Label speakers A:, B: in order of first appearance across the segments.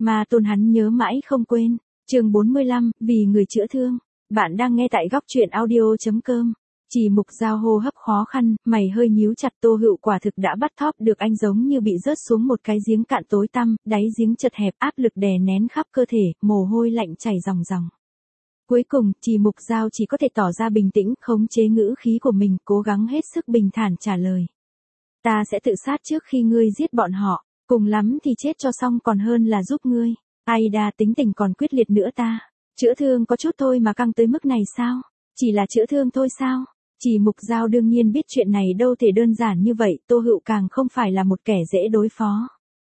A: Mà tôn hắn nhớ mãi không quên. Chương 45, vì người chữa thương. Bạn đang nghe tại góc truyện audio.com. Chỉ Mục Dao hô hấp khó khăn, mày hơi nhíu chặt. Tô Hựu quả thực đã bắt thóp được anh, giống như bị rớt xuống một cái giếng cạn tối tăm, đáy giếng chật hẹp, áp lực đè nén khắp cơ thể, mồ hôi lạnh chảy ròng ròng. Cuối cùng, Chỉ Mục Dao chỉ có thể tỏ ra bình tĩnh, khống chế ngữ khí của mình, cố gắng hết sức bình thản trả lời. Ta sẽ tự sát trước khi ngươi giết bọn họ, cùng lắm thì chết cho xong còn hơn là giúp ngươi. Aida tính tình còn quyết liệt nữa ta. Chữa thương có chút thôi mà căng tới mức này sao? Chỉ là chữa thương thôi sao? Chỉ Mục Dao đương nhiên biết chuyện này đâu thể đơn giản như vậy, Tô Hựu càng không phải là một kẻ dễ đối phó.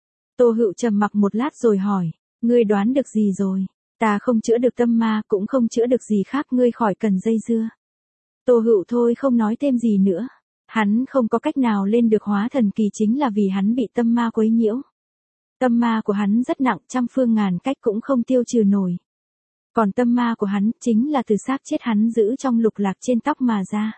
A: Tô Hựu trầm mặc một lát rồi hỏi, ngươi đoán được gì rồi? Ta không chữa được tâm ma, cũng không chữa được gì khác, ngươi khỏi cần dây dưa. Tô Hựu thôi không nói thêm gì nữa. Hắn không có cách nào lên được hóa thần kỳ chính là vì hắn bị tâm ma quấy nhiễu. Tâm ma của hắn rất nặng, trăm phương ngàn cách cũng không tiêu trừ nổi. Còn tâm ma của hắn chính là từ xác chết hắn giữ trong lục lạc trên tóc mà ra.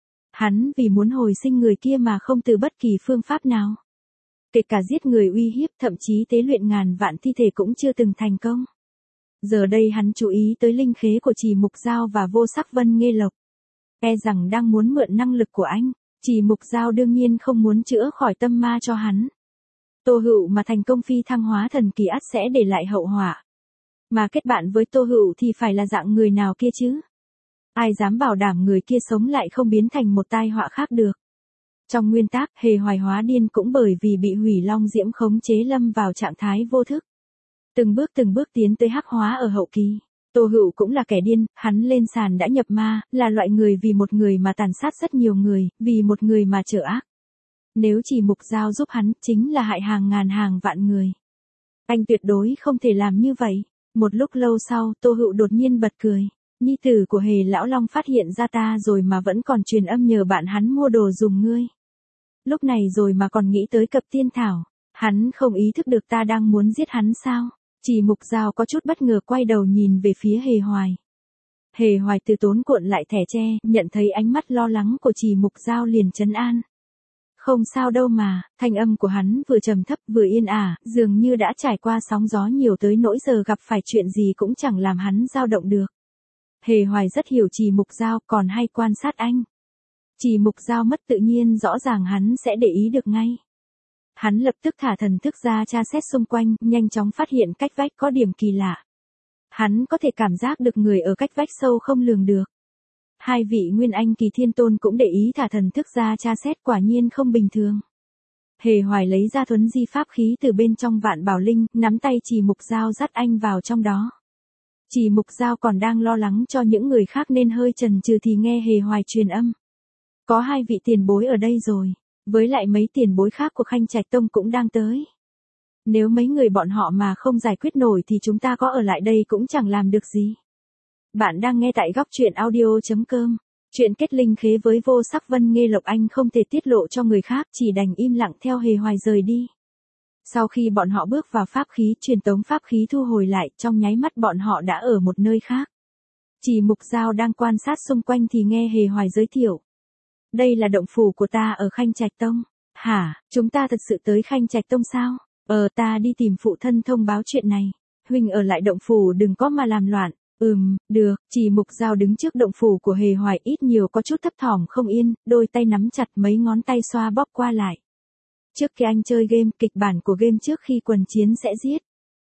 A: Hắn vì muốn hồi sinh người kia mà không từ bất kỳ phương pháp nào. Kể cả giết người uy hiếp, thậm chí tế luyện ngàn vạn thi thể cũng chưa từng thành công. Giờ đây hắn chú ý tới linh khế của Chỉ Mục Dao và Vô Sắc Vân Nghê Lộc. E rằng đang muốn mượn năng lực của anh. Chỉ Mục Dao đương nhiên không muốn chữa khỏi tâm ma cho hắn. Tô Hựu mà thành công phi thăng hóa thần kỳ ắt sẽ để lại hậu họa. Mà kết bạn với Tô Hựu thì phải là dạng người nào kia chứ? Ai dám bảo đảm người kia sống lại không biến thành một tai họa khác được? Trong nguyên tắc, Hề Hoài hóa điên cũng bởi vì bị Hủy Long Diễm khống chế lâm vào trạng thái vô thức. Từng bước tiến tới hắc hóa ở hậu kỳ. Tô Hựu cũng là kẻ điên, hắn lên sàn đã nhập ma, là loại người vì một người mà tàn sát rất nhiều người, vì một người mà trở ác. Nếu Chỉ Mục Dao giúp hắn, chính là hại hàng ngàn hàng vạn người. Anh tuyệt đối không thể làm như vậy. Một lúc lâu sau, Tô Hựu đột nhiên bật cười. Nhi tử của Hề Lão Long phát hiện ra ta rồi mà vẫn còn truyền âm nhờ bạn hắn mua đồ dùng ngươi. Lúc này rồi mà còn nghĩ tới cập tiên thảo. Hắn không ý thức được ta đang muốn giết hắn sao? Chỉ Mục Dao có chút bất ngờ quay đầu nhìn về phía Hề Hoài. Hề Hoài từ tốn cuộn lại thẻ tre, nhận thấy ánh mắt lo lắng của Chỉ Mục Dao liền trấn an. Không sao đâu mà, thanh âm của hắn vừa trầm thấp vừa yên ả, dường như đã trải qua sóng gió nhiều tới nỗi giờ gặp phải chuyện gì cũng chẳng làm hắn dao động được. Hề Hoài rất hiểu Chỉ Mục Dao, còn hay quan sát anh. Chỉ Mục Dao mất tự nhiên rõ ràng hắn sẽ để ý được ngay. Hắn lập tức thả thần thức ra tra xét xung quanh, nhanh chóng phát hiện cách vách có điểm kỳ lạ. Hắn có thể cảm giác được người ở cách vách sâu không lường được. Hai vị Nguyên Anh kỳ thiên tôn cũng để ý thả thần thức ra tra xét, quả nhiên không bình thường. Hề Hoài lấy ra thuấn di pháp khí từ bên trong Vạn Bảo Linh, nắm tay Chỉ Mục Dao dắt anh vào trong đó. Chỉ Mục Dao còn đang lo lắng cho những người khác nên hơi chần chừ thì nghe Hề Hoài truyền âm. Có hai vị tiền bối ở đây rồi, với lại mấy tiền bối khác của Khanh Trạch Tông cũng đang tới. Nếu mấy người bọn họ mà không giải quyết nổi thì chúng ta có ở lại đây cũng chẳng làm được gì. Bạn đang nghe tại góc truyện audio.com. Chuyện kết linh khế với Vô Sắc Vân Nghê Lộc anh không thể tiết lộ cho người khác, chỉ đành im lặng theo Hề Hoài rời đi. Sau khi bọn họ bước vào pháp khí, truyền tống pháp khí thu hồi lại, trong nháy mắt bọn họ đã ở một nơi khác. Chỉ Mục Dao đang quan sát xung quanh thì nghe Hề Hoài giới thiệu. Đây là động phủ của ta ở Khanh Trạch Tông. Hả, chúng ta thật sự tới Khanh Trạch Tông sao? Ta đi tìm phụ thân thông báo chuyện này. Huynh ở lại động phủ đừng có mà làm loạn. Được. Chỉ Mục Dao đứng trước động phủ của Hề Hoài ít nhiều có chút thấp thỏm không yên, đôi tay nắm chặt, mấy ngón tay xoa bóp qua lại. Trước khi anh chơi game, kịch bản của game trước khi quần chiến sẽ giết.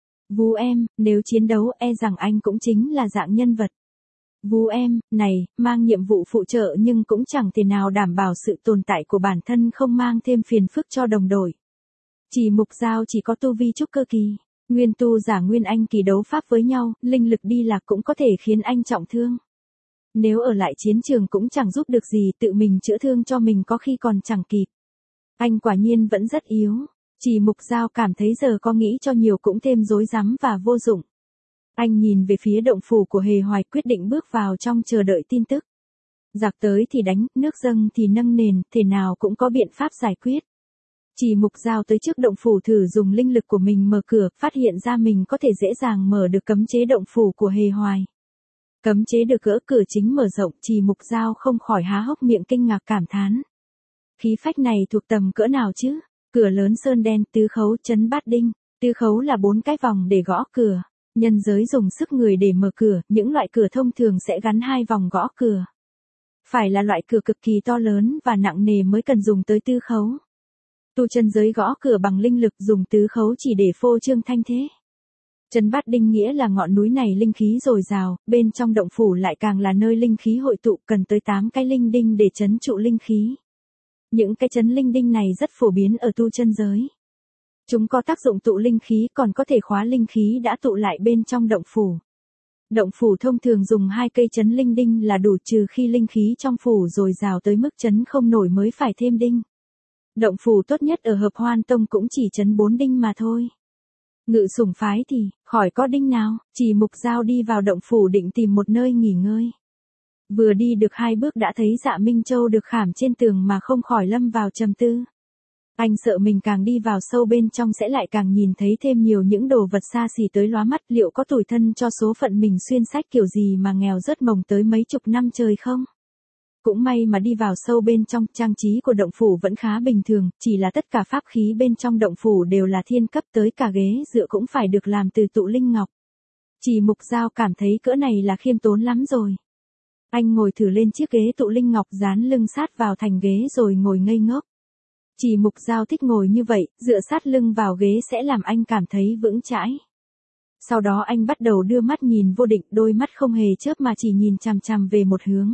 A: Vú em, nếu chiến đấu e rằng anh cũng chính là dạng nhân vật. Vú em, này, mang nhiệm vụ phụ trợ nhưng cũng chẳng thể nào đảm bảo sự tồn tại của bản thân không mang thêm phiền phức cho đồng đội. Chỉ Mục Dao chỉ có tu vi trúc cơ kỳ. Nguyên tu giả Nguyên Anh kỳ đấu pháp với nhau, linh lực đi lạc cũng có thể khiến anh trọng thương. Nếu ở lại chiến trường cũng chẳng giúp được gì, tự mình chữa thương cho mình có khi còn chẳng kịp. Anh quả nhiên vẫn rất yếu. Chỉ Mục Dao cảm thấy giờ có nghĩ cho nhiều cũng thêm rối rắm và vô dụng. Anh nhìn về phía động phủ của Hề Hoài, quyết định bước vào trong chờ đợi tin tức. Giặc tới thì đánh, nước dâng thì nâng nền, thể nào cũng có biện pháp giải quyết. Chỉ Mục Dao tới trước động phủ thử dùng linh lực của mình mở cửa, phát hiện ra mình có thể dễ dàng mở được cấm chế động phủ của Hề Hoài. Cấm chế được gỡ cửa chính mở rộng, Chỉ Mục Dao không khỏi há hốc miệng kinh ngạc cảm thán. Khí phách này thuộc tầm cỡ nào chứ? Cửa lớn sơn đen, tứ khấu, trấn bát đinh. Tư khấu là 4 cái vòng để gõ cửa. Nhân giới dùng sức người để mở cửa, những loại cửa thông thường sẽ gắn 2 vòng gõ cửa. Phải là loại cửa cực kỳ to lớn và nặng nề mới cần dùng tới tư khấu. Tu chân giới gõ cửa bằng linh lực, dùng tứ khấu chỉ để phô trương thanh thế. Trấn Bát Đinh nghĩa là ngọn núi này linh khí dồi dào, bên trong động phủ lại càng là nơi linh khí hội tụ, cần tới 8 cái linh đinh để trấn trụ linh khí. Những cái trấn linh đinh này rất phổ biến ở tu chân giới. Chúng có tác dụng tụ linh khí, còn có thể khóa linh khí đã tụ lại bên trong động phủ. Động phủ thông thường dùng 2 cây trấn linh đinh là đủ, trừ khi linh khí trong phủ dồi dào tới mức trấn không nổi mới phải thêm đinh. Động phủ tốt nhất ở Hợp Hoan Tông cũng chỉ trấn 4 đinh mà thôi. Ngự Sủng phái thì, khỏi có đinh nào, chỉ Mục Dao đi vào động phủ định tìm một nơi nghỉ ngơi. Vừa đi được 2 bước đã thấy Dạ Minh Châu được khảm trên tường mà không khỏi lâm vào trầm tư. Anh sợ mình càng đi vào sâu bên trong sẽ lại càng nhìn thấy thêm nhiều những đồ vật xa xỉ tới lóa mắt, liệu có tủi thân cho số phận mình xuyên sách kiểu gì mà nghèo rớt mồng tới mấy chục năm trời không? Cũng may mà đi vào sâu bên trong, trang trí của động phủ vẫn khá bình thường, chỉ là tất cả pháp khí bên trong động phủ đều là thiên cấp, tới cả ghế dựa cũng phải được làm từ tụ linh ngọc. Chỉ Mục Dao cảm thấy cỡ này là khiêm tốn lắm rồi. Anh ngồi thử lên chiếc ghế tụ linh ngọc, dán lưng sát vào thành ghế rồi ngồi ngây ngốc. Chỉ Mục Dao thích ngồi như vậy, dựa sát lưng vào ghế sẽ làm anh cảm thấy vững chãi. Sau đó anh bắt đầu đưa mắt nhìn vô định, đôi mắt không hề chớp mà chỉ nhìn chằm chằm về một hướng.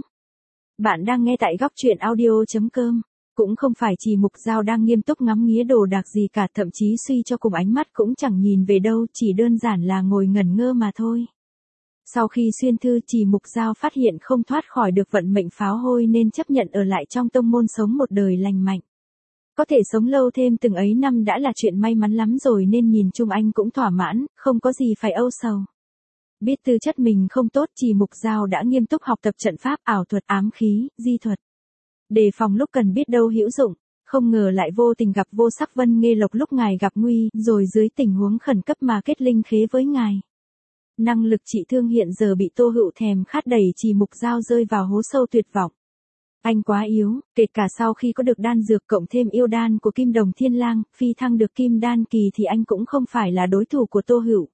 A: Bạn đang nghe tại góc truyện audio.com. Cũng không phải Chỉ Mục Dao đang nghiêm túc ngắm nghía đồ đạc gì cả, thậm chí suy cho cùng ánh mắt cũng chẳng nhìn về đâu, chỉ đơn giản là ngồi ngẩn ngơ mà thôi. Sau khi xuyên thư, Chỉ Mục Dao phát hiện không thoát khỏi được vận mệnh pháo hôi nên chấp nhận ở lại trong tông môn sống một đời lành mạnh. Có thể sống lâu thêm từng ấy năm đã là chuyện may mắn lắm rồi, nên nhìn chung anh cũng thỏa mãn, không có gì phải âu sầu. Biết tư chất mình không tốt, Chỉ Mục Dao đã nghiêm túc học tập trận pháp, ảo thuật, ám khí, di thuật. Đề phòng lúc cần biết đâu hữu dụng, không ngờ lại vô tình gặp Vô Sắc Vân Nghê Lộc lúc ngài gặp nguy, rồi dưới tình huống khẩn cấp mà kết linh khế với ngài. Năng lực trị thương hiện giờ bị Tô Hựu thèm khát đẩy Chỉ Mục Dao rơi vào hố sâu tuyệt vọng. Anh quá yếu, kể cả sau khi có được đan dược cộng thêm yêu đan của Kim Đồng Thiên Lang, phi thăng được Kim Đan kỳ thì anh cũng không phải là đối thủ của Tô Hựu.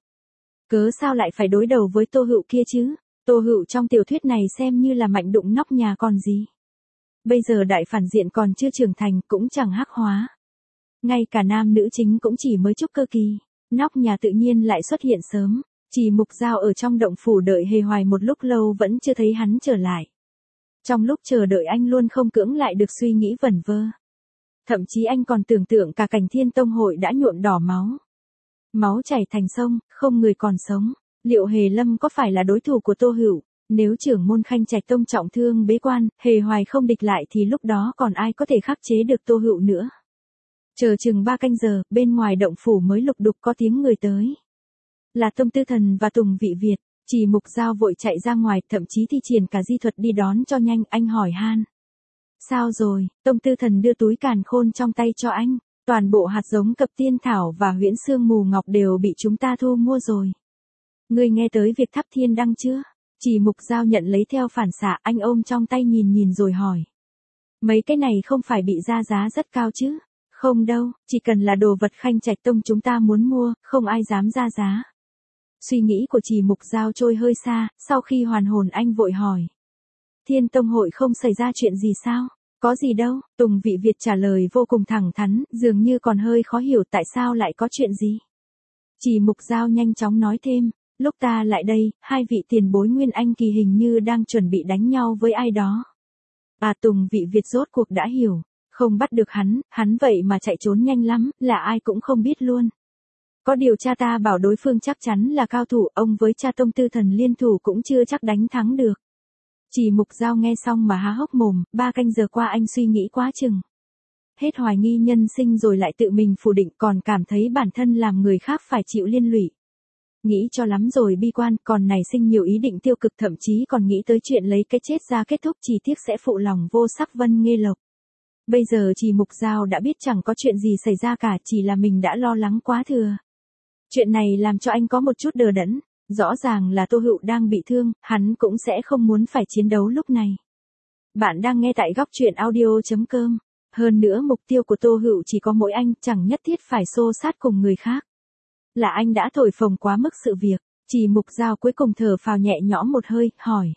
A: Cớ sao lại phải đối đầu với Tô Hựu kia chứ? Tô Hựu trong tiểu thuyết này xem như là mạnh đụng nóc nhà còn gì. Bây giờ đại phản diện còn chưa trưởng thành, cũng chẳng hắc hóa. Ngay cả nam nữ chính cũng chỉ mới trúc cơ kỳ, nóc nhà tự nhiên lại xuất hiện sớm. Chỉ Mục Dao ở trong động phủ đợi hề hoài một lúc lâu vẫn chưa thấy hắn trở lại. Trong lúc chờ đợi anh luôn không cưỡng lại được suy nghĩ vẩn vơ. Thậm chí anh còn tưởng tượng cả cảnh Thiên Tông hội đã nhuộm đỏ máu. Máu chảy thành sông, không người còn sống. Liệu Hề Lâm có phải là đối thủ của Tô Hựu? Nếu trưởng môn Khanh Trạch Tông trọng thương bế quan, Hề Hoài không địch lại thì lúc đó còn ai có thể khắc chế được Tô Hựu nữa? Chờ chừng 3 canh giờ, bên ngoài động phủ mới lục đục có tiếng người tới. Là Tông Tư Thần và Tùng Vị Việt. Chỉ Mục Dao vội chạy ra ngoài, thậm chí thi triển cả di thuật đi đón cho nhanh. Anh hỏi han. Sao rồi? Tông Tư Thần đưa túi càn khôn trong tay cho anh. Toàn bộ hạt giống Cập Tiên Thảo và Huyễn Xương Mù Ngọc đều bị chúng ta thu mua rồi. Ngươi nghe tới việc thắp thiên đăng chưa? Chỉ Mục Dao nhận lấy theo phản xạ, anh ôm trong tay nhìn rồi hỏi. Mấy cái này không phải bị ra giá rất cao chứ? Không đâu, chỉ cần là đồ vật Khanh Trạch Tông chúng ta muốn mua, không ai dám ra giá. Suy nghĩ của Chỉ Mục Dao trôi hơi xa, sau khi hoàn hồn anh vội hỏi. Thiên Tông hội không xảy ra chuyện gì sao? Có gì đâu, Tùng Vị Việt trả lời vô cùng thẳng thắn, dường như còn hơi khó hiểu tại sao lại có chuyện gì. Chỉ Mục Dao nhanh chóng nói thêm, lúc ta lại đây, 2 vị tiền bối Nguyên Anh kỳ hình như đang chuẩn bị đánh nhau với ai đó. Tùng Vị Việt rốt cuộc đã hiểu, không bắt được hắn vậy mà chạy trốn nhanh lắm, là ai cũng không biết luôn. Có điều cha ta bảo đối phương chắc chắn là cao thủ, ông với cha Tông Tư Thần liên thủ cũng chưa chắc đánh thắng được. Chỉ Mục Dao nghe xong mà há hốc mồm, 3 canh giờ qua anh suy nghĩ quá chừng. Hết hoài nghi nhân sinh rồi lại tự mình phủ định, còn cảm thấy bản thân làm người khác phải chịu liên lụy. Nghĩ cho lắm rồi bi quan, còn nảy sinh nhiều ý định tiêu cực, thậm chí còn nghĩ tới chuyện lấy cái chết ra kết thúc, chỉ tiếc sẽ phụ lòng Vô Sắc Vân Nghê Lộc. Bây giờ Chỉ Mục Dao đã biết chẳng có chuyện gì xảy ra cả, chỉ là mình đã lo lắng quá thừa. Chuyện này làm cho anh có một chút đờ đẫn. Rõ ràng là Tô Hựu đang bị thương, hắn cũng sẽ không muốn phải chiến đấu lúc này. Bạn đang nghe tại góc truyện audio.com. Hơn nữa mục tiêu của Tô Hựu chỉ có mỗi anh, chẳng nhất thiết phải xô sát cùng người khác. Là anh đã thổi phồng quá mức sự việc. Chỉ Mục Giao cuối cùng thở phào nhẹ nhõm một hơi, hỏi.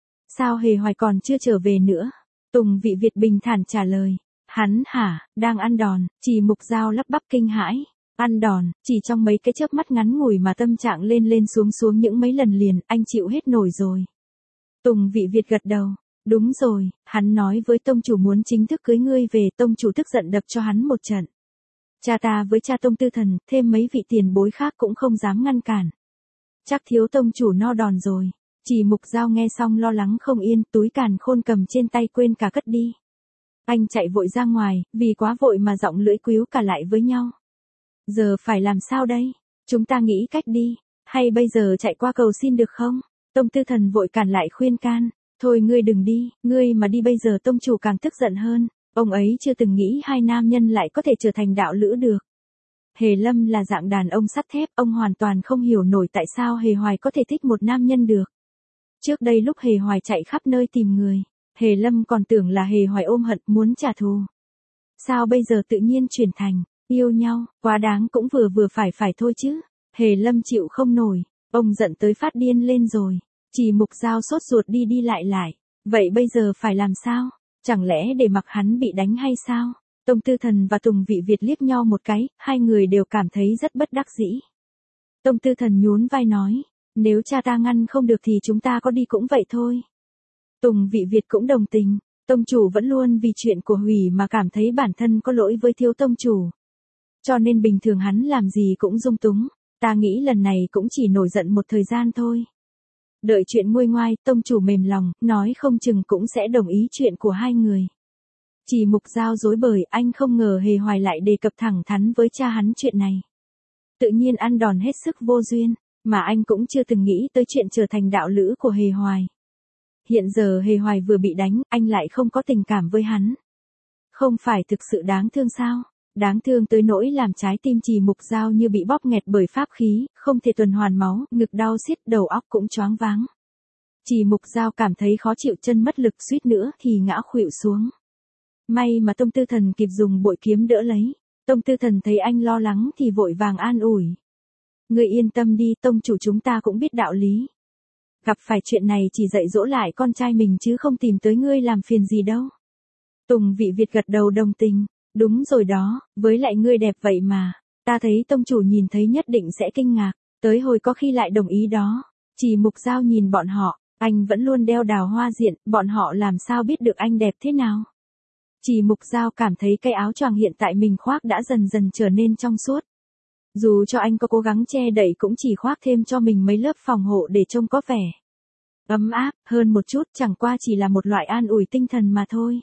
A: Sao Hề Hoài còn chưa trở về nữa? Tùng Vị Việt bình thản trả lời. Hắn hả, đang ăn đòn. Chỉ Mục Giao lắp bắp kinh hãi. Ăn đòn, chỉ trong mấy cái chớp mắt ngắn ngủi mà tâm trạng lên lên xuống xuống những mấy lần liền, anh chịu hết nổi rồi. Tùng Vị Việt gật đầu. Đúng rồi, hắn nói với tông chủ muốn chính thức cưới ngươi về, tông chủ tức giận đập cho hắn một trận. Cha ta với cha Tông Tư Thần, thêm mấy vị tiền bối khác cũng không dám ngăn cản. Chắc thiếu tông chủ no đòn rồi. Chỉ Mục Giao nghe xong lo lắng không yên, túi càn khôn cầm trên tay quên cả cất đi. Anh chạy vội ra ngoài, vì quá vội mà giọng lưỡi quíu cả lại với nhau. Giờ phải làm sao đây? Chúng ta nghĩ cách đi. Hay bây giờ chạy qua cầu xin được không? Tông Tư Thần vội cản lại khuyên can. Thôi ngươi đừng đi, ngươi mà đi bây giờ tông chủ càng tức giận hơn. Ông ấy chưa từng nghĩ hai nam nhân lại có thể trở thành đạo lữ được. Hề Lâm là dạng đàn ông sắt thép, ông hoàn toàn không hiểu nổi tại sao Hề Hoài có thể thích một nam nhân được. Trước đây lúc Hề Hoài chạy khắp nơi tìm người, Hề Lâm còn tưởng là Hề Hoài ôm hận muốn trả thù. Sao bây giờ tự nhiên chuyển thành, yêu nhau, quá đáng cũng vừa vừa phải thôi chứ. Hề Lâm chịu không nổi, ông giận tới phát điên lên rồi. Chỉ Mục Giao sốt ruột đi đi lại. Vậy bây giờ phải làm sao? Chẳng lẽ để mặc hắn bị đánh hay sao? Tông Tư Thần và Tùng Vị Việt liếc nhau một cái, hai người đều cảm thấy rất bất đắc dĩ. Tông Tư Thần nhún vai nói, nếu cha ta ngăn không được thì chúng ta có đi cũng vậy thôi. Tùng Vị Việt cũng đồng tình, tông chủ vẫn luôn vì chuyện của Hủy mà cảm thấy bản thân có lỗi với thiếu tông chủ. Cho nên bình thường hắn làm gì cũng dung túng, ta nghĩ lần này cũng chỉ nổi giận một thời gian thôi. Đợi chuyện nguôi ngoai, tông chủ mềm lòng, nói không chừng cũng sẽ đồng ý chuyện của hai người. Chỉ Mục Giao dối bời, anh không ngờ Hề Hoài lại đề cập thẳng thắn với cha hắn chuyện này. Tự nhiên ăn đòn hết sức vô duyên, mà anh cũng chưa từng nghĩ tới chuyện trở thành đạo lữ của Hề Hoài. Hiện giờ Hề Hoài vừa bị đánh, anh lại không có tình cảm với hắn. Không phải thực sự đáng thương sao? Đáng thương tới nỗi làm trái tim Chỉ Mục Giao như bị bóp nghẹt bởi pháp khí, không thể tuần hoàn máu, ngực đau xiết, đầu óc cũng choáng váng. Chỉ Mục Giao cảm thấy khó chịu, chân mất lực, suýt nữa thì ngã khuỵu xuống. May mà Tông Tư Thần kịp dùng bội kiếm đỡ lấy. Tông Tư Thần thấy anh lo lắng thì vội vàng an ủi. Ngươi yên tâm đi, tông chủ chúng ta cũng biết đạo lý. Gặp phải chuyện này chỉ dạy dỗ lại con trai mình chứ không tìm tới ngươi làm phiền gì đâu. Tùng Vị Việt gật đầu đồng tình. Đúng rồi đó, với lại ngươi đẹp vậy mà. Ta thấy tông chủ nhìn thấy nhất định sẽ kinh ngạc. Tới hồi có khi lại đồng ý đó. Chỉ Mục Giao nhìn bọn họ, anh vẫn luôn đeo đào hoa diện, bọn họ làm sao biết được anh đẹp thế nào. Chỉ Mục Giao cảm thấy cái áo choàng hiện tại mình khoác đã dần dần trở nên trong suốt. Dù cho anh có cố gắng che đậy cũng chỉ khoác thêm cho mình mấy lớp phòng hộ để trông có vẻ ấm áp hơn một chút, chẳng qua chỉ là một loại an ủi tinh thần mà thôi.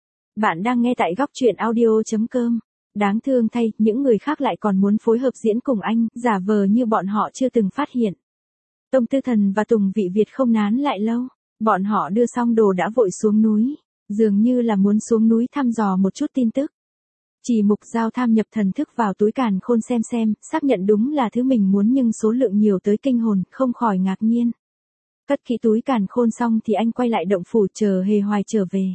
A: Bạn đang nghe tại góc truyện audio.com. Đáng thương thay, những người khác lại còn muốn phối hợp diễn cùng anh, giả vờ như bọn họ chưa từng phát hiện. Tông Tư Thần và Tùng Vị Việt không nán lại lâu, bọn họ đưa xong đồ đã vội xuống núi, dường như là muốn xuống núi thăm dò một chút tin tức. Chỉ Mục Giao tham nhập thần thức vào túi càn khôn xem, xác nhận đúng là thứ mình muốn nhưng số lượng nhiều tới kinh hồn, không khỏi ngạc nhiên. Cất kỹ túi càn khôn xong thì anh quay lại động phủ chờ Hề Hoài trở về.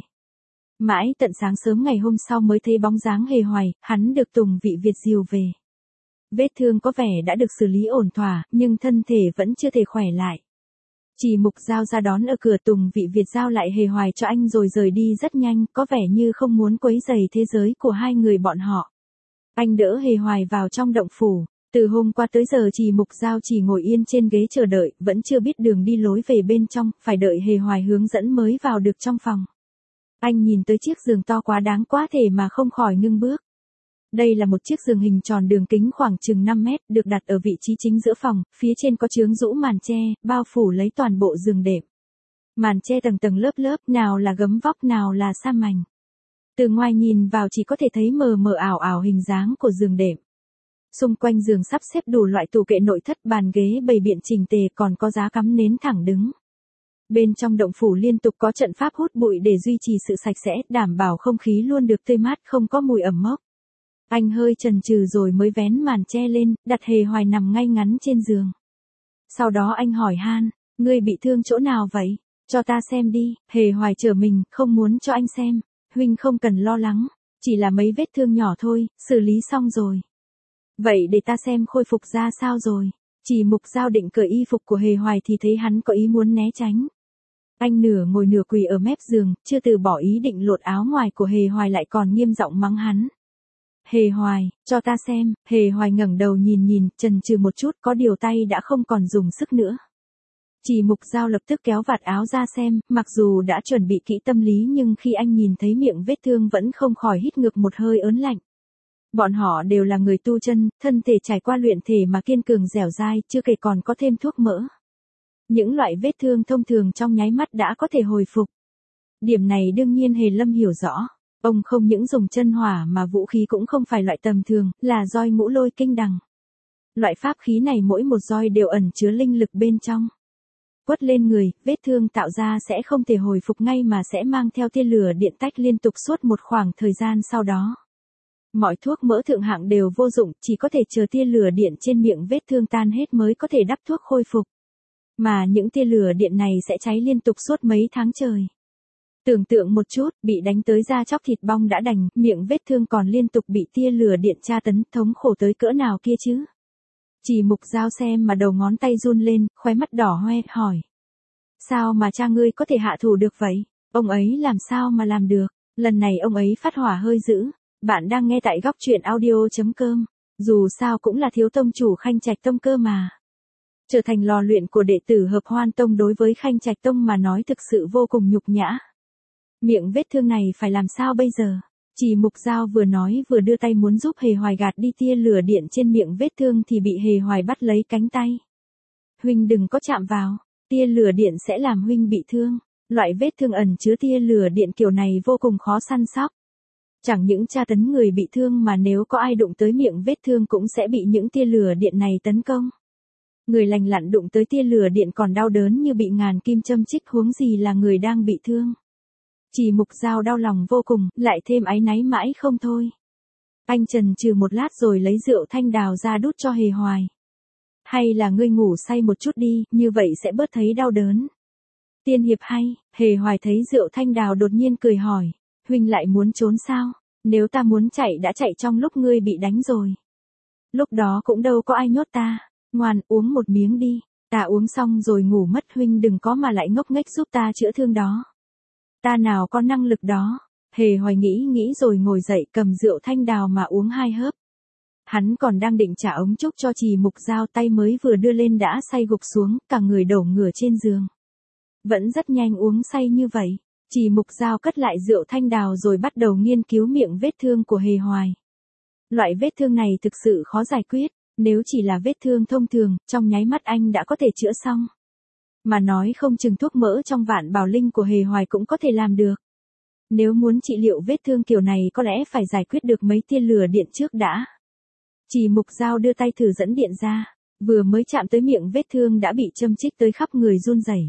A: Mãi tận sáng sớm ngày hôm sau mới thấy bóng dáng Hề Hoài, hắn được Tùng Vị Việt dìu về. Vết thương có vẻ đã được xử lý ổn thỏa, nhưng thân thể vẫn chưa thể khỏe lại. Chỉ Mục Giao ra đón ở cửa, Tùng Vị Việt giao lại Hề Hoài cho anh rồi rời đi rất nhanh, có vẻ như không muốn quấy rầy thế giới của hai người bọn họ. Anh đỡ Hề Hoài vào trong động phủ. Từ hôm qua tới giờ Chỉ Mục Giao chỉ ngồi yên trên ghế chờ đợi, vẫn chưa biết đường đi lối về bên trong, phải đợi Hề Hoài hướng dẫn mới vào được trong phòng. Anh nhìn tới chiếc giường to quá đáng quá thể mà không khỏi ngưng bước. Đây là một chiếc giường hình tròn đường kính khoảng chừng 5 mét, được đặt ở vị trí chính giữa phòng, phía trên có chướng rũ màn che, bao phủ lấy toàn bộ giường đệm. Màn che tầng tầng lớp lớp, nào là gấm vóc nào là sa mảnh. Từ ngoài nhìn vào chỉ có thể thấy mờ mờ ảo ảo hình dáng của giường đệm. Xung quanh giường sắp xếp đủ loại tủ kệ nội thất, bàn ghế bày biện chỉnh tề, còn có giá cắm nến thẳng đứng. Bên trong động phủ liên tục có trận pháp hút bụi để duy trì sự sạch sẽ, đảm bảo không khí luôn được tươi mát, không có mùi ẩm mốc. Anh hơi chần chừ rồi mới vén màn che lên, đặt Hề Hoài nằm ngay ngắn trên giường. Sau đó anh hỏi han, ngươi bị thương chỗ nào vậy? Cho ta xem đi. Hề Hoài trở mình, không muốn cho anh xem. Huynh không cần lo lắng, chỉ là mấy vết thương nhỏ thôi, xử lý xong rồi. Vậy để ta xem khôi phục ra sao rồi. Chỉ Mục Giao định cởi y phục của Hề Hoài thì thấy hắn có ý muốn né tránh. Anh nửa ngồi nửa quỳ ở mép giường, chưa từ bỏ ý định lột áo ngoài của Hề Hoài lại còn nghiêm giọng mắng hắn. Hề Hoài, cho ta xem. Hề Hoài ngẩng đầu nhìn, chần chừ một chút, có điều tay đã không còn dùng sức nữa. Chỉ Mục Giao lập tức kéo vạt áo ra xem, mặc dù đã chuẩn bị kỹ tâm lý nhưng khi anh nhìn thấy miệng vết thương vẫn không khỏi hít ngược một hơi ớn lạnh. Bọn họ đều là người tu chân, thân thể trải qua luyện thể mà kiên cường dẻo dai, chưa kể còn có thêm thuốc mỡ. Những loại vết thương thông thường trong nháy mắt đã có thể hồi phục. Điểm này đương nhiên Hề Lâm hiểu rõ. Ông không những dùng chân hỏa mà vũ khí cũng không phải loại tầm thường, là roi ngũ lôi kinh đằng. Loại pháp khí này mỗi một roi đều ẩn chứa linh lực bên trong. Quất lên người, vết thương tạo ra sẽ không thể hồi phục ngay mà sẽ mang theo tia lửa điện tách liên tục suốt một khoảng thời gian sau đó. Mọi thuốc mỡ thượng hạng đều vô dụng, chỉ có thể chờ tia lửa điện trên miệng vết thương tan hết mới có thể đắp thuốc khôi phục. Mà những tia lửa điện này sẽ cháy liên tục suốt mấy tháng trời. Tưởng tượng một chút, bị đánh tới da chóc thịt bong đã đành, miệng vết thương còn liên tục bị tia lửa điện tra tấn, thống khổ tới cỡ nào kia chứ. Chỉ Mục Giao xem mà đầu ngón tay run lên, khóe mắt đỏ hoe, hỏi. Sao mà cha ngươi có thể hạ thủ được vậy? Ông ấy làm sao mà làm được? Lần này ông ấy phát hỏa hơi dữ. Bạn đang nghe tại góc truyện audio.com. Dù sao cũng là thiếu tông chủ Khanh Trạch Tông cơ mà. Trở thành lò luyện của đệ tử Hợp Hoan Tông đối với Khanh Trạch Tông mà nói thực sự vô cùng nhục nhã. Miệng vết thương này phải làm sao bây giờ? Chỉ Mục Giao vừa nói vừa đưa tay muốn giúp Hề Hoài gạt đi tia lửa điện trên miệng vết thương thì bị Hề Hoài bắt lấy cánh tay. Huynh đừng có chạm vào, tia lửa điện sẽ làm huynh bị thương. Loại vết thương ẩn chứa tia lửa điện kiểu này vô cùng khó săn sóc. Chẳng những tra tấn người bị thương mà nếu có ai đụng tới miệng vết thương cũng sẽ bị những tia lửa điện này tấn công. Người lành lặn đụng tới tia lửa điện còn đau đớn như bị ngàn kim châm chích, huống gì là người đang bị thương. Chỉ Mục Giao đau lòng vô cùng, lại thêm áy náy mãi không thôi. Anh chần chừ một lát rồi lấy rượu thanh đào ra đút cho Hề Hoài. Hay là ngươi ngủ say một chút đi, như vậy sẽ bớt thấy đau đớn. Tiên hiệp hay. Hề Hoài thấy rượu thanh đào đột nhiên cười hỏi. Huynh lại muốn trốn sao? Nếu ta muốn chạy đã chạy trong lúc ngươi bị đánh rồi. Lúc đó cũng đâu có ai nhốt ta. Ngoan, uống một miếng đi. Ta uống xong rồi ngủ mất, huynh đừng có mà lại ngốc nghếch giúp ta chữa thương đó. Ta nào có năng lực đó. Hề Hoài nghĩ rồi ngồi dậy cầm rượu thanh đào mà uống 2 hớp. Hắn còn đang định trả ống trúc cho Chỉ Mục Giao, tay mới vừa đưa lên đã say gục xuống, cả người đổ ngửa trên giường. Vẫn rất nhanh uống say như vậy. Chỉ Mục Giao cất lại rượu thanh đào rồi bắt đầu nghiên cứu miệng vết thương của Hề Hoài. Loại vết thương này thực sự khó giải quyết, nếu chỉ là vết thương thông thường, trong nháy mắt anh đã có thể chữa xong. Mà nói không chừng thuốc mỡ trong Vạn Bảo Linh của Hề Hoài cũng có thể làm được. Nếu muốn trị liệu vết thương kiểu này có lẽ phải giải quyết được mấy tia lửa điện trước đã. Chỉ Mục Giao đưa tay thử dẫn điện ra, vừa mới chạm tới miệng vết thương đã bị châm chích tới khắp người run rẩy.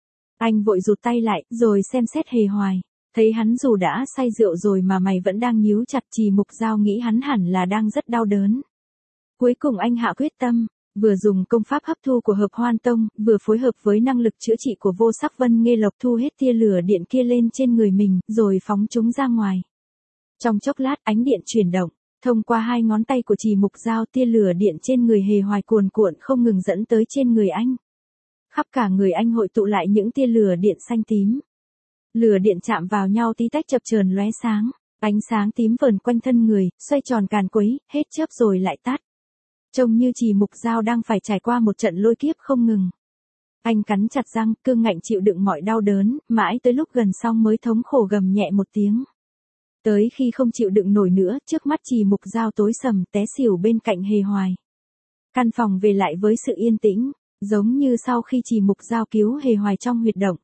A: Anh vội rụt tay lại, rồi xem xét Hề Hoài, thấy hắn dù đã say rượu rồi mà mày vẫn đang nhíu chặt. Chỉ Mục Giao nghĩ hắn hẳn là đang rất đau đớn. Cuối cùng anh hạ quyết tâm, vừa dùng công pháp hấp thu của Hợp Hoan Tông, vừa phối hợp với năng lực chữa trị của Vô Sắc Vân Nghê Lộc thu hết tia lửa điện kia lên trên người mình, rồi phóng chúng ra ngoài. Trong chốc lát ánh điện chuyển động, thông qua 2 ngón tay của Chỉ Mục Giao, tia lửa điện trên người Hề Hoài cuồn cuộn không ngừng dẫn tới trên người anh. Khắp cả người anh hội tụ lại những tia lửa điện xanh tím. Lửa điện chạm vào nhau tí tách chập chờn lóe sáng, ánh sáng tím vờn quanh thân người, xoay tròn càn quấy, hết chớp rồi lại tắt. Trông như Chỉ Mục Giao đang phải trải qua một trận lôi kiếp không ngừng. Anh cắn chặt răng, cương ngạnh chịu đựng mọi đau đớn, mãi tới lúc gần xong mới thống khổ gầm nhẹ một tiếng. Tới khi không chịu đựng nổi nữa, trước mắt Chỉ Mục Giao tối sầm, té xỉu bên cạnh Hề Hoài. Căn phòng về lại với sự yên tĩnh, giống như sau khi Chỉ Mục Giao cứu Hề Hoài trong huyệt động.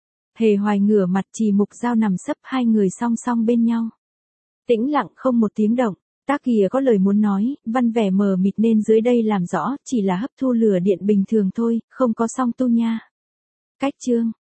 A: Hề Hoài ngửa mặt, Chỉ Mục Giao nằm sấp, hai người song song bên nhau. Tĩnh lặng không một tiếng động. Tác kìa có lời muốn nói, văn vẻ mờ mịt nên dưới đây làm rõ, chỉ là hấp thu lửa điện bình thường thôi, không có song tu nha. Cách chương.